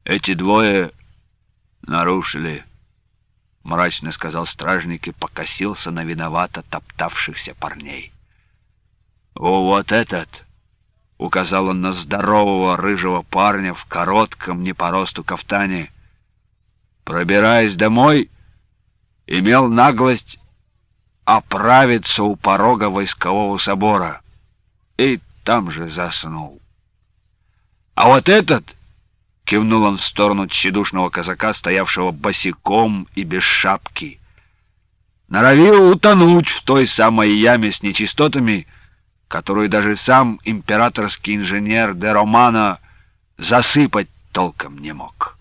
Эти двое нарушили, — мрачно сказал стражник и покосился на виновато топтавшихся парней. «О, вот этот!» — указал он на здорового рыжего парня в коротком не по росту кафтане. «Пробираясь домой, имел наглость оправиться у порога войскового собора и там же заснул. А вот этот, — кивнул он в сторону тщедушного казака, стоявшего босиком и без шапки, — норовил утонуть в той самой яме с нечистотами, которую даже сам императорский инженер де Романо засыпать толком не мог.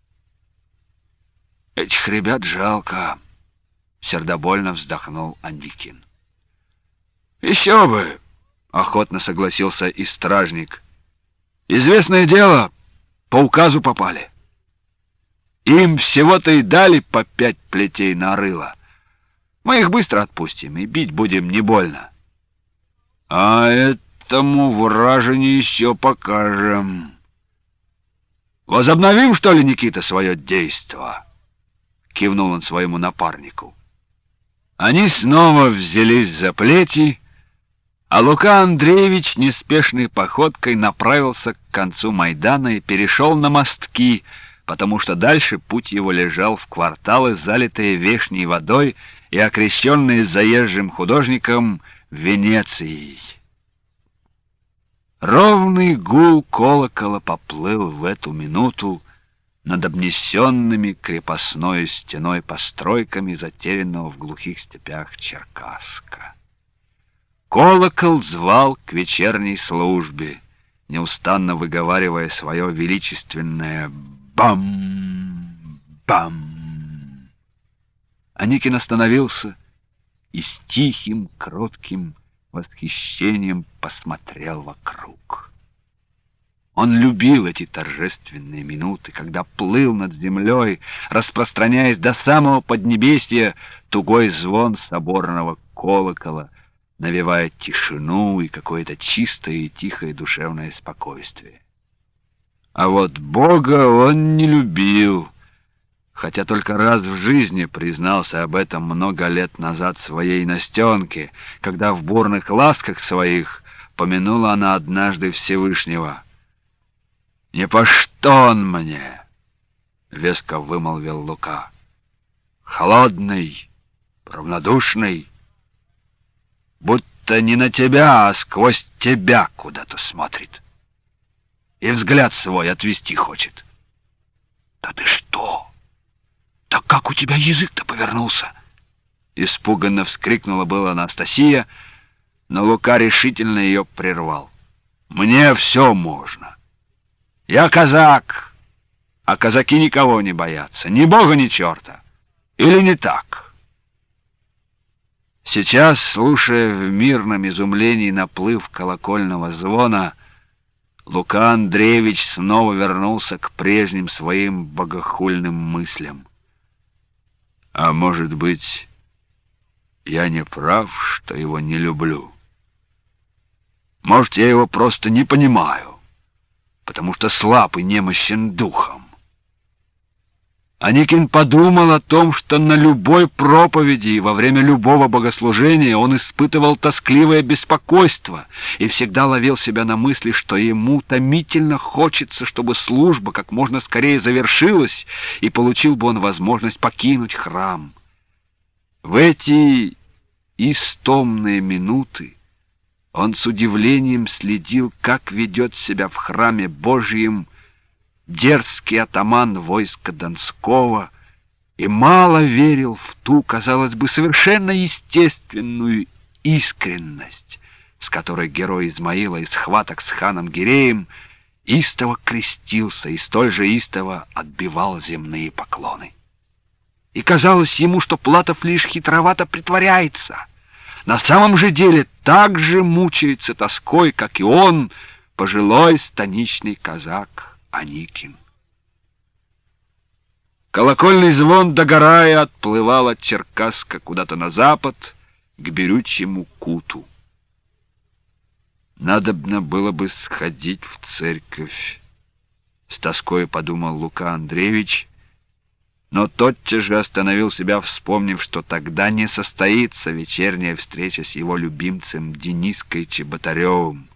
Этих ребят жалко, — сердобольно вздохнул Аникин. Еще бы, — охотно согласился и стражник. Известное дело, по указу попали. Им всего-то и дали по 5 плетей на рыло. Мы их быстро отпустим и бить будем не больно. А этому вражине еще покажем. Возобновим, что ли, Никита, свое действо? Кивнул он своему напарнику. Они снова взялись за плети, а Лука Андреевич неспешной походкой направился к концу Майдана и перешел на мостки, потому что дальше путь его лежал в кварталы, залитые вешней водой и окрещенные заезжим художником Венецией. Ровный гул колокола поплыл в эту минуту над обнесенными крепостной стеной постройками затерянного в глухих степях Черкасска. Колокол звал к вечерней службе, неустанно выговаривая свое величественное «бам-бам». Аникин остановился и с тихим, кротким восхищением посмотрел вокруг. Он любил эти торжественные минуты, когда плыл над землей, распространяясь до самого поднебесья, тугой звон соборного колокола, навевая тишину и какое-то чистое и тихое душевное спокойствие. А вот Бога он не любил, хотя только раз в жизни признался об этом много лет назад своей Настенке, когда в бурных ласках своих помянула она однажды Всевышнего. «Не по что он мне!» — веско вымолвил Лука. «Холодный, равнодушный, будто не на тебя, а сквозь тебя куда-то смотрит. И взгляд свой отвести хочет». «Да ты что? Да как у тебя язык-то повернулся?» Испуганно вскрикнула была Анастасия, но Лука решительно ее прервал. «Мне все можно. Я казак, а казаки никого не боятся, ни бога, ни черта. Или не так?» Сейчас, слушая в мирном изумлении наплыв колокольного звона, Лука Андреевич снова вернулся к прежним своим богохульным мыслям. А может быть, я не прав, что его не люблю? Может, я его просто не понимаю, потому что слаб и немощен духом. Аникин подумал о том, что на любой проповеди и во время любого богослужения он испытывал тоскливое беспокойство и всегда ловил себя на мысли, что ему томительно хочется, чтобы служба как можно скорее завершилась, и получил бы он возможность покинуть храм. В эти истомные минуты он с удивлением следил, как ведет себя в храме Божьем дерзкий атаман войска Донского, и мало верил в ту, казалось бы, совершенно естественную искренность, с которой герой Измаила из схваток с ханом Гиреем истово крестился и столь же истово отбивал земные поклоны. И казалось ему, что Платов лишь хитровато притворяется, на самом же деле так же мучается тоской, как и он, пожилой станичный казак Аникин. Колокольный звон, догорая, отплывал от Черкасска куда-то на запад, к Берючьему куту. Надобно было бы сходить в церковь, с тоской подумал Лука Андреевич, но тотчас же остановил себя, вспомнив, что тогда не состоится вечерняя встреча с его любимцем Дениской Чеботаревым.